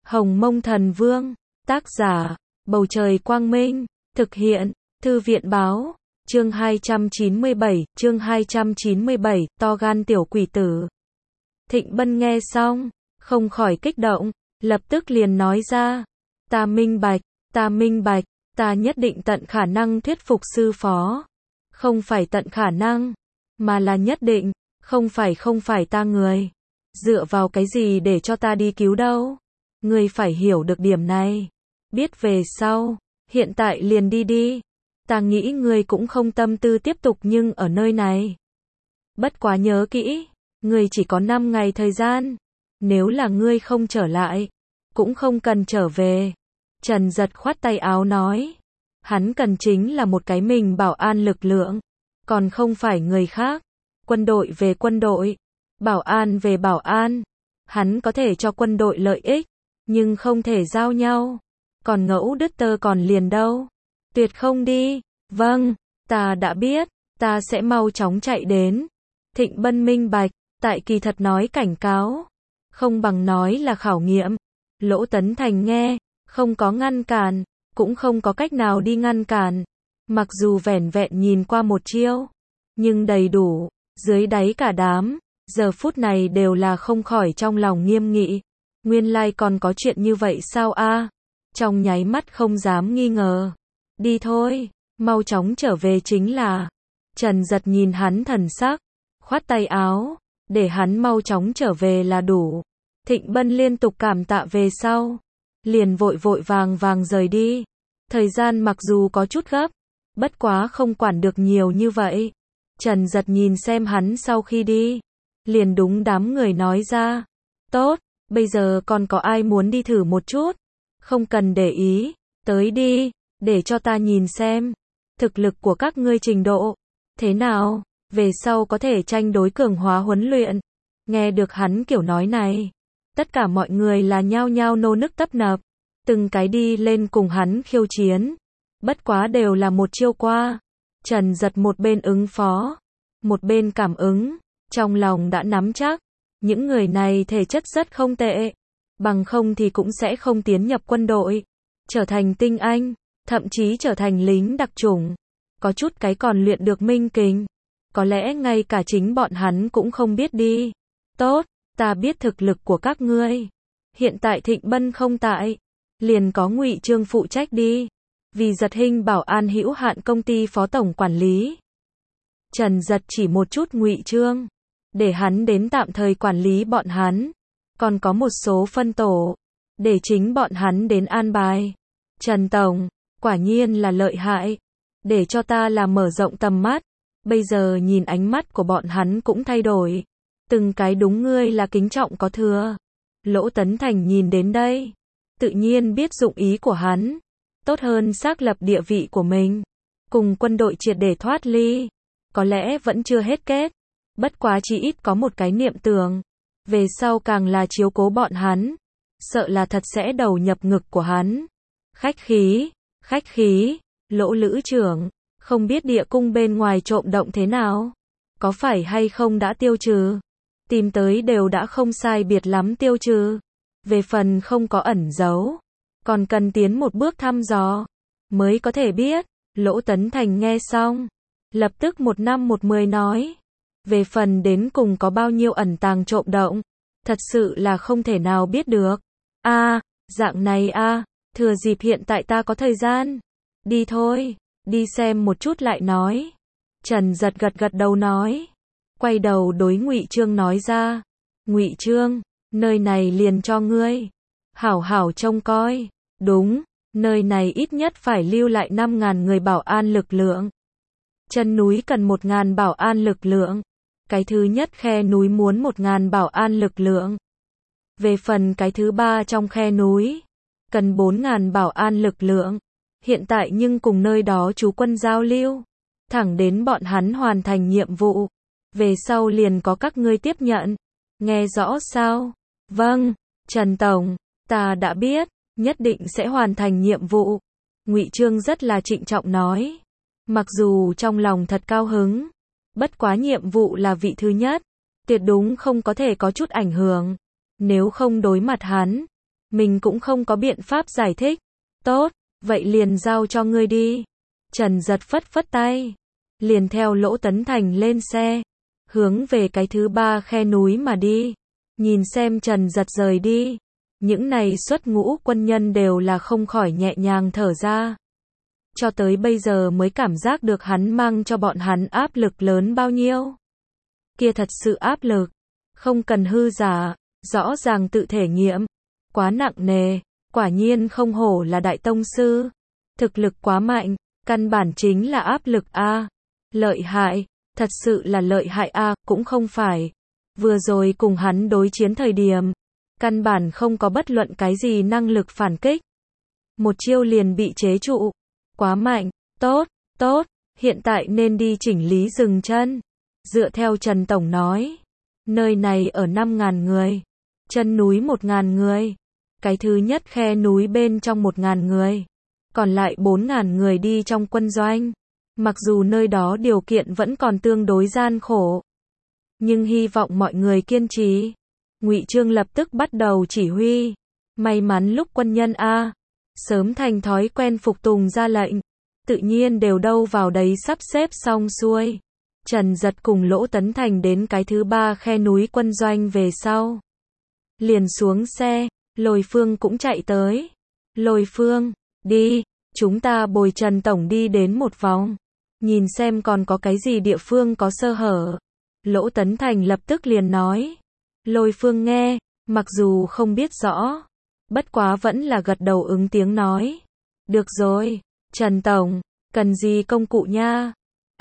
Hồng Mông Thần Vương, tác giả, Bầu Trời Quang Minh, thực hiện, Thư viện Báo, chương 297, to gan tiểu quỷ tử. Thịnh Bân nghe xong, không khỏi kích động, lập tức liền nói ra, ta minh bạch, ta nhất định tận khả năng thuyết phục sư phó. Không phải tận khả năng, mà là nhất định, không phải ta người. Dựa vào cái gì để cho ta đi cứu đâu? Ngươi phải hiểu được điểm này. Biết về sau, hiện tại liền đi. Ta nghĩ ngươi cũng không tâm tư tiếp tục nhưng ở nơi này. Bất quá nhớ kỹ, ngươi chỉ có 5 ngày thời gian. Nếu là ngươi không trở lại, cũng không cần trở về. Trần Giật khoát tay áo nói. Hắn cần chính là một cái mình bảo an lực lượng, còn không phải người khác. Quân đội về quân đội, bảo an về bảo an. Hắn có thể cho quân đội lợi ích, nhưng không thể giao nhau. Còn ngẫu đứt tơ còn liền đâu. Tuyệt không đi. Vâng, ta đã biết, ta sẽ mau chóng chạy đến. Thịnh Bân minh bạch, tại kỳ thật nói cảnh cáo, không bằng nói là khảo nghiệm. Lỗ Tấn Thành nghe, không có ngăn cản, cũng không có cách nào đi ngăn cản. Mặc dù vẻn vẹn nhìn qua một chiêu, nhưng đầy đủ, dưới đáy cả đám, giờ phút này đều là không khỏi trong lòng nghiêm nghị. Nguyên lai còn có chuyện như vậy sao a? Trong nháy mắt không dám nghi ngờ. Đi thôi, mau chóng trở về chính là. Trần Giật nhìn hắn thần sắc, khoát tay áo, để hắn mau chóng trở về là đủ. Thịnh Bân liên tục cảm tạ về sau, liền vội vàng rời đi. Thời gian mặc dù có chút gấp, bất quá không quản được nhiều như vậy. Trần Giật nhìn xem hắn sau khi đi, liền đúng đám người nói ra. Tốt, bây giờ còn có ai muốn đi thử một chút? Không cần để ý, tới đi, để cho ta nhìn xem. Thực lực của các ngươi trình độ thế nào, về sau có thể tranh đối cường hóa huấn luyện. Nghe được hắn kiểu nói này, tất cả mọi người là nhao nhao nô nức tấp nập, từng cái đi lên cùng hắn khiêu chiến. Bất quá đều là một chiêu qua. Trần Giật một bên ứng phó, một bên cảm ứng, trong lòng đã nắm chắc, những người này thể chất rất không tệ, bằng không thì cũng sẽ không tiến nhập quân đội, trở thành tinh anh, thậm chí trở thành lính đặc chủng. Có chút cái còn luyện được minh kình, có lẽ ngay cả chính bọn hắn cũng không biết đi. Tốt, ta biết thực lực của các ngươi. Hiện tại Thịnh Bân không tại, liền có Ngụy Trương phụ trách đi. Vì Giật Hinh Bảo An hữu hạn công ty phó tổng quản lý. Trần Giật chỉ một chút Ngụy Trương, để hắn đến tạm thời quản lý bọn hắn. Còn có một số phân tổ, để chính bọn hắn đến an bài. Trần Tổng, quả nhiên là lợi hại. Để cho ta là mở rộng tầm mắt. Bây giờ nhìn ánh mắt của bọn hắn cũng thay đổi. Từng cái đúng ngươi là kính trọng có thừa. Lỗ Tấn Thành nhìn đến đây, tự nhiên biết dụng ý của hắn. Tốt hơn xác lập địa vị của mình, cùng quân đội triệt để thoát ly. Có lẽ vẫn chưa hết kết, bất quá chỉ ít có một cái niệm tưởng. Về sau càng là chiếu cố bọn hắn, sợ là thật sẽ đầu nhập ngực của hắn. Khách khí, Lỗ Lữ trưởng, không biết địa cung bên ngoài trộm động thế nào? Có phải hay không đã tiêu trừ? Tìm tới đều đã không sai biệt lắm tiêu trừ. Về phần không có ẩn giấu, còn cần tiến một bước thăm dò, mới có thể biết. Lỗ Tấn Thành nghe xong, lập tức 1 năm 1 10 nói. Về phần đến cùng có bao nhiêu ẩn tàng trộm động, thật sự là không thể nào biết được. Dạng này thừa dịp hiện tại ta có thời gian. Đi thôi, đi xem một chút lại nói. Trần Giật gật đầu nói. Quay đầu đối Ngụy Trương nói ra. Ngụy Trương, nơi này liền cho ngươi. Hảo hảo trông coi. Đúng, nơi này ít nhất phải lưu lại 5.000 người bảo an lực lượng. Chân núi cần 1.000 bảo an lực lượng. Cái thứ nhất khe núi muốn 1.000 bảo an lực lượng. Về phần cái thứ ba trong khe núi, cần 4.000 bảo an lực lượng. Hiện tại nhưng cùng nơi đó chú quân giao lưu, thẳng đến bọn hắn hoàn thành nhiệm vụ. Về sau liền có các ngươi tiếp nhận. Nghe rõ sao? Vâng, Trần Tổng, ta đã biết, nhất định sẽ hoàn thành nhiệm vụ. Ngụy Trương rất là trịnh trọng nói. Mặc dù trong lòng thật cao hứng, bất quá nhiệm vụ là vị thứ nhất, tuyệt đúng không có thể có chút ảnh hưởng. Nếu không đối mặt hắn, Mình cũng không có biện pháp giải thích. Tốt, vậy liền giao cho ngươi đi. Trần Giật phất phất tay. Liền theo Lỗ Tấn Thành lên xe. Hướng về cái thứ 3 khe núi mà đi. Nhìn xem Trần Giật rời đi. Những này xuất ngũ quân nhân đều là không khỏi nhẹ nhàng thở ra. Cho tới bây giờ mới cảm giác được hắn mang cho bọn hắn áp lực lớn bao nhiêu. Kia thật sự áp lực. Không cần hư giả. Rõ ràng tự thể nghiệm. Quá nặng nề. Quả nhiên không hổ là đại tông sư. Thực lực quá mạnh. Căn bản chính là áp lực a. Lợi hại. Thật sự là lợi hại a, cũng không phải. Vừa rồi cùng hắn đối chiến thời điểm. Căn bản không có bất luận cái gì năng lực phản kích. Một chiêu liền bị chế trụ. Quá mạnh. Tốt, tốt. Hiện tại nên đi chỉnh lý dừng chân. Dựa theo Trần Tổng nói. Nơi này ở 5.000 người. Chân núi 1.000 người. Cái thứ nhất khe núi bên trong 1.000 người. Còn lại 4.000 người đi trong quân doanh. Mặc dù nơi đó điều kiện vẫn còn tương đối gian khổ. Nhưng hy vọng mọi người kiên trì. Ngụy Trương lập tức bắt đầu chỉ huy. May mắn lúc quân nhân A. Sớm thành thói quen phục tùng ra lệnh. Tự nhiên đều đâu vào đấy sắp xếp xong xuôi. Trần Giật cùng Lỗ Tấn Thành đến cái thứ 3 khe núi quân doanh về sau. Liền xuống xe. Lôi Phương cũng chạy tới. Lôi Phương, đi. Chúng ta bồi Trần Tổng đi đến một vòng. Nhìn xem còn có cái gì địa phương có sơ hở. Lỗ Tấn Thành lập tức liền nói. Lôi Phương nghe, mặc dù không biết rõ. Bất quá vẫn là gật đầu ứng tiếng nói. Được rồi, Trần Tổng, cần gì công cụ nha?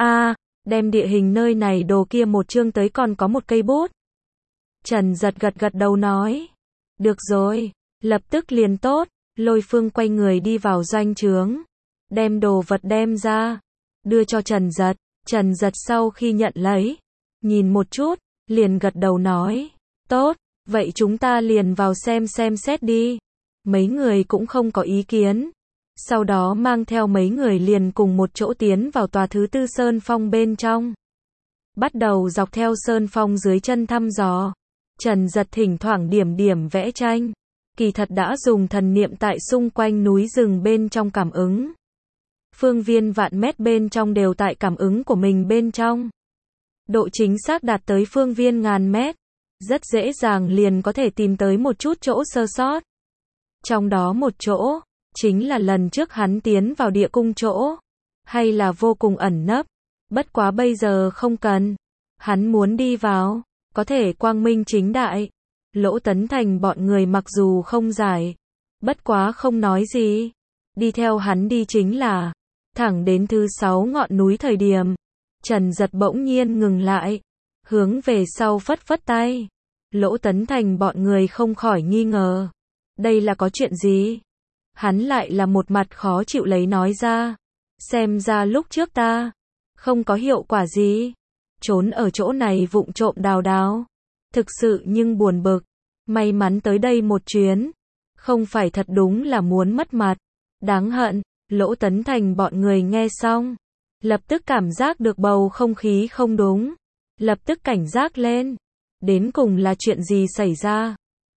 Đem địa hình nơi này đồ kia một chương tới còn có một cây bút. Trần Giật gật đầu nói. Được rồi, lập tức liền tốt. Lôi Phương quay người đi vào doanh trướng. Đem đồ vật đem ra. Đưa cho Trần Giật. Trần Giật sau khi nhận lấy. Nhìn một chút, liền gật đầu nói. Tốt, vậy chúng ta liền vào xem xét đi. Mấy người cũng không có ý kiến. Sau đó mang theo mấy người liền cùng một chỗ tiến vào tòa thứ 4 sơn phong bên trong. Bắt đầu dọc theo sơn phong dưới chân thăm dò. Trần Giật thỉnh thoảng điểm vẽ tranh. Kỳ thật đã dùng thần niệm tại xung quanh núi rừng bên trong cảm ứng. Phương viên vạn mét bên trong đều tại cảm ứng của mình bên trong. Độ chính xác đạt tới phương viên ngàn mét. Rất dễ dàng liền có thể tìm tới một chút chỗ sơ sót. Trong đó một chỗ, chính là lần trước hắn tiến vào địa cung chỗ. Hay là vô cùng ẩn nấp. Bất quá bây giờ không cần. Hắn muốn đi vào, có thể quang minh chính đại. Lỗ Tấn Thành bọn người mặc dù không giải. Bất quá không nói gì. Đi theo hắn đi chính là. Thẳng đến thứ 6 ngọn núi thời điểm. Trần Giật bỗng nhiên ngừng lại. Hướng về sau phất phất tay. Lỗ Tấn Thành bọn người không khỏi nghi ngờ. Đây là có chuyện gì? Hắn lại là một mặt khó chịu lấy nói ra. Xem ra lúc trước ta. Không có hiệu quả gì. Trốn ở chỗ này vụng trộm đào. Thực sự nhưng buồn bực. May mắn tới đây một chuyến. Không phải thật đúng là muốn mất mặt. Đáng hận. Lỗ Tấn Thành bọn người nghe xong. Lập tức cảm giác được bầu không khí không đúng. Lập tức cảnh giác lên. Đến cùng là chuyện gì xảy ra?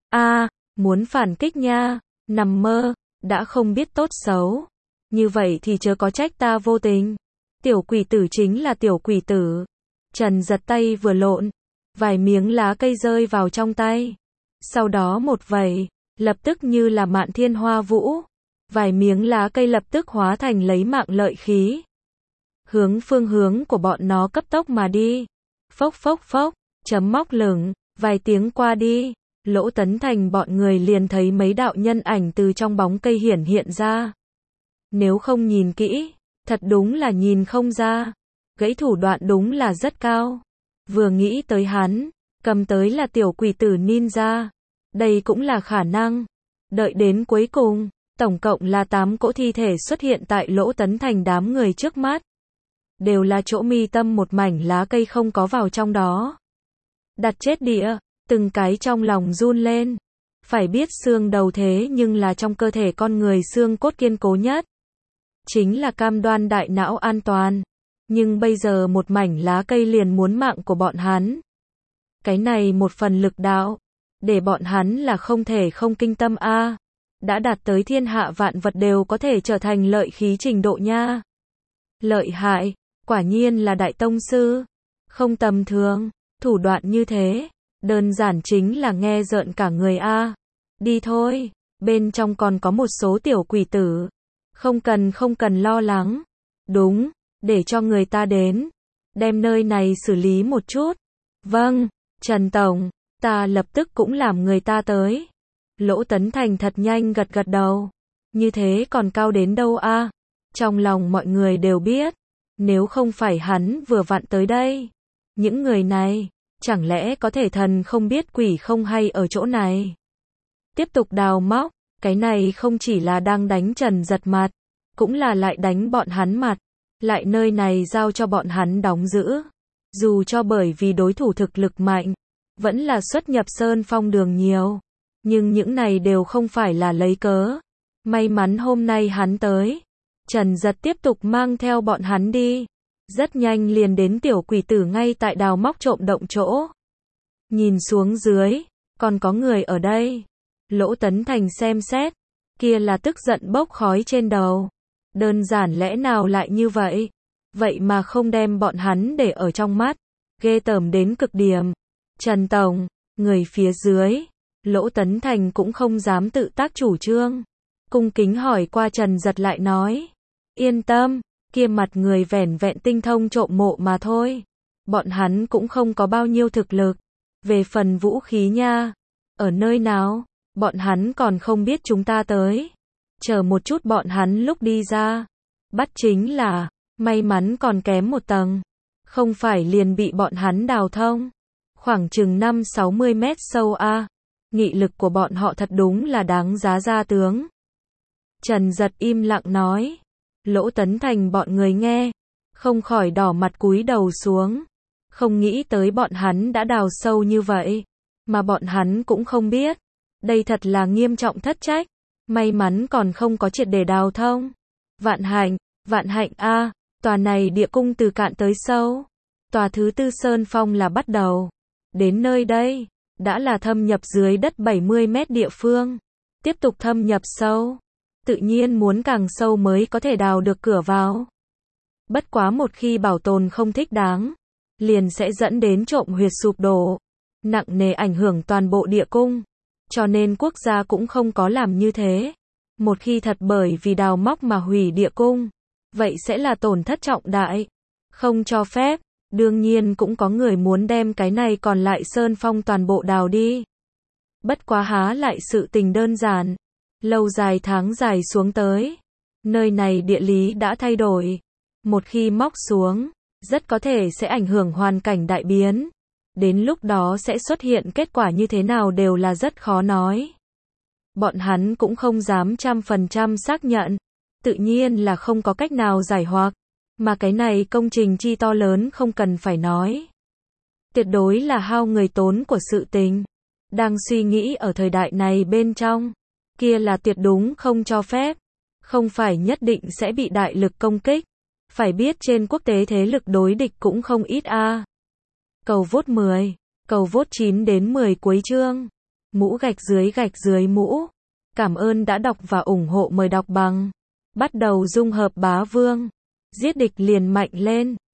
Muốn phản kích nha. Nằm mơ. Đã không biết tốt xấu. Như vậy thì chớ có trách ta vô tình. Tiểu quỷ tử chính là tiểu quỷ tử. Trần Giật tay vừa lộn. Vài miếng lá cây rơi vào trong tay. Sau đó một vẩy. Lập tức như là mạn thiên hoa vũ. Vài miếng lá cây lập tức hóa thành lấy mạng lợi khí. Phương hướng của bọn nó cấp tốc mà đi. Phốc phốc phốc. Chấm móc lửng. Vài tiếng qua đi. Lỗ Tấn Thành bọn người liền thấy mấy đạo nhân ảnh từ trong bóng cây hiện ra. Nếu không nhìn kỹ. Thật đúng là nhìn không ra. Gãy thủ đoạn đúng là rất cao. Vừa nghĩ tới hắn. Cầm tới là tiểu quỷ tử ninja. Đây cũng là khả năng. Đợi đến cuối cùng. Tổng cộng là 8 cỗ thi thể xuất hiện tại Lỗ Tấn Thành đám người trước mắt. Đều là chỗ mi tâm một mảnh lá cây không có vào trong đó. Đặt chết địa, từng cái trong lòng run lên. Phải biết xương đầu thế nhưng là trong cơ thể con người xương cốt kiên cố nhất. Chính là cam đoan đại não an toàn. Nhưng bây giờ một mảnh lá cây liền muốn mạng của bọn hắn. Cái này một phần lực đạo. để bọn hắn là không thể không kinh tâm a. Đã đạt tới thiên hạ vạn vật đều có thể trở thành lợi khí trình độ nha. Lợi hại, quả nhiên là đại tông sư, không tầm thường, thủ đoạn như thế, đơn giản chính là nghe rợn cả người a. Đi thôi, bên trong còn có một số tiểu quỷ tử, không cần lo lắng. Đúng, để cho người ta đến, đem nơi này xử lý một chút. Vâng, Trần Tổng, ta lập tức cũng làm người ta tới. Lỗ Tấn Thành thật nhanh gật gật đầu. Như thế còn cao đến đâu a? Trong lòng mọi người đều biết, nếu không phải hắn vừa vặn tới đây, những người này, chẳng lẽ có thể thần không biết quỷ không hay ở chỗ này. Tiếp tục đào móc, cái này không chỉ là đang đánh Trần Giật mặt, cũng là lại đánh bọn hắn mặt, lại nơi này giao cho bọn hắn đóng giữ. Dù cho bởi vì đối thủ thực lực mạnh, vẫn là xuất nhập Sơn Phong đường nhiều, nhưng những này đều không phải là lấy cớ. May mắn hôm nay hắn tới, Trần Giật tiếp tục mang theo bọn hắn đi. Rất nhanh liền đến tiểu quỷ tử ngay tại đào móc trộm động chỗ. Nhìn xuống dưới, còn có người ở đây. Lỗ Tấn Thành xem xét, kia là tức giận bốc khói trên đầu. Đơn giản lẽ nào lại như vậy? Vậy mà không đem bọn hắn để ở trong mắt. Ghê tởm đến cực điểm. Trần Tổng, người phía dưới. Lỗ Tấn Thành cũng không dám tự tác chủ trương. Cung kính hỏi qua Trần Giật lại nói. Yên tâm, kia mặt người vẻn vẹn tinh thông trộm mộ mà thôi. Bọn hắn cũng không có bao nhiêu thực lực. Về phần vũ khí nha. Ở nơi nào? Bọn hắn còn không biết chúng ta tới. Chờ một chút bọn hắn lúc đi ra. Bắt chính là, may mắn còn kém một tầng. Không phải liền bị bọn hắn đào thông. Khoảng chừng 5-60 mét sâu a. Nghị lực của bọn họ thật đúng là đáng giá ra tướng. Trần Giật im lặng nói. Lỗ Tấn Thành bọn người nghe, không khỏi đỏ mặt cúi đầu xuống. Không nghĩ tới bọn hắn đã đào sâu như vậy, mà bọn hắn cũng không biết. Đây thật là nghiêm trọng thất trách. May mắn còn không có triệt để đào thông. Vạn hạnh a, tòa này địa cung từ cạn tới sâu. Tòa thứ tư Sơn Phong là bắt đầu. Đến nơi đây, đã là thâm nhập dưới đất 70 mét địa phương. Tiếp tục thâm nhập sâu. Tự nhiên muốn càng sâu mới có thể đào được cửa vào. Bất quá một khi bảo tồn không thích đáng, liền sẽ dẫn đến trộm huyệt sụp đổ, nặng nề ảnh hưởng toàn bộ địa cung. Cho nên quốc gia cũng không có làm như thế. Một khi thật bởi vì đào móc mà hủy địa cung, vậy sẽ là tổn thất trọng đại. Không cho phép, đương nhiên cũng có người muốn đem cái này còn lại Sơn Phong toàn bộ đào đi. Bất quá há lại sự tình đơn giản. Lâu dài tháng dài xuống tới, nơi này địa lý đã thay đổi. Một khi móc xuống, rất có thể sẽ ảnh hưởng hoàn cảnh đại biến. Đến lúc đó sẽ xuất hiện kết quả như thế nào đều là rất khó nói. Bọn hắn cũng không dám 100% xác nhận. Tự nhiên là không có cách nào giải hoặc. Mà cái này công trình chi to lớn không cần phải nói. Tuyệt đối là hao người tốn của sự tình. Đang suy nghĩ ở thời đại này bên trong. Kia là tuyệt đúng không cho phép. Không phải nhất định sẽ bị đại lực công kích. Phải biết trên quốc tế thế lực đối địch cũng không ít a. Cầu vote 10, cầu vote 9 đến 10 cuối chương. Mũ gạch dưới mũ. Cảm ơn đã đọc và ủng hộ, mời đọc bằng. Bắt đầu dung hợp bá vương. Giết địch liền mạnh lên.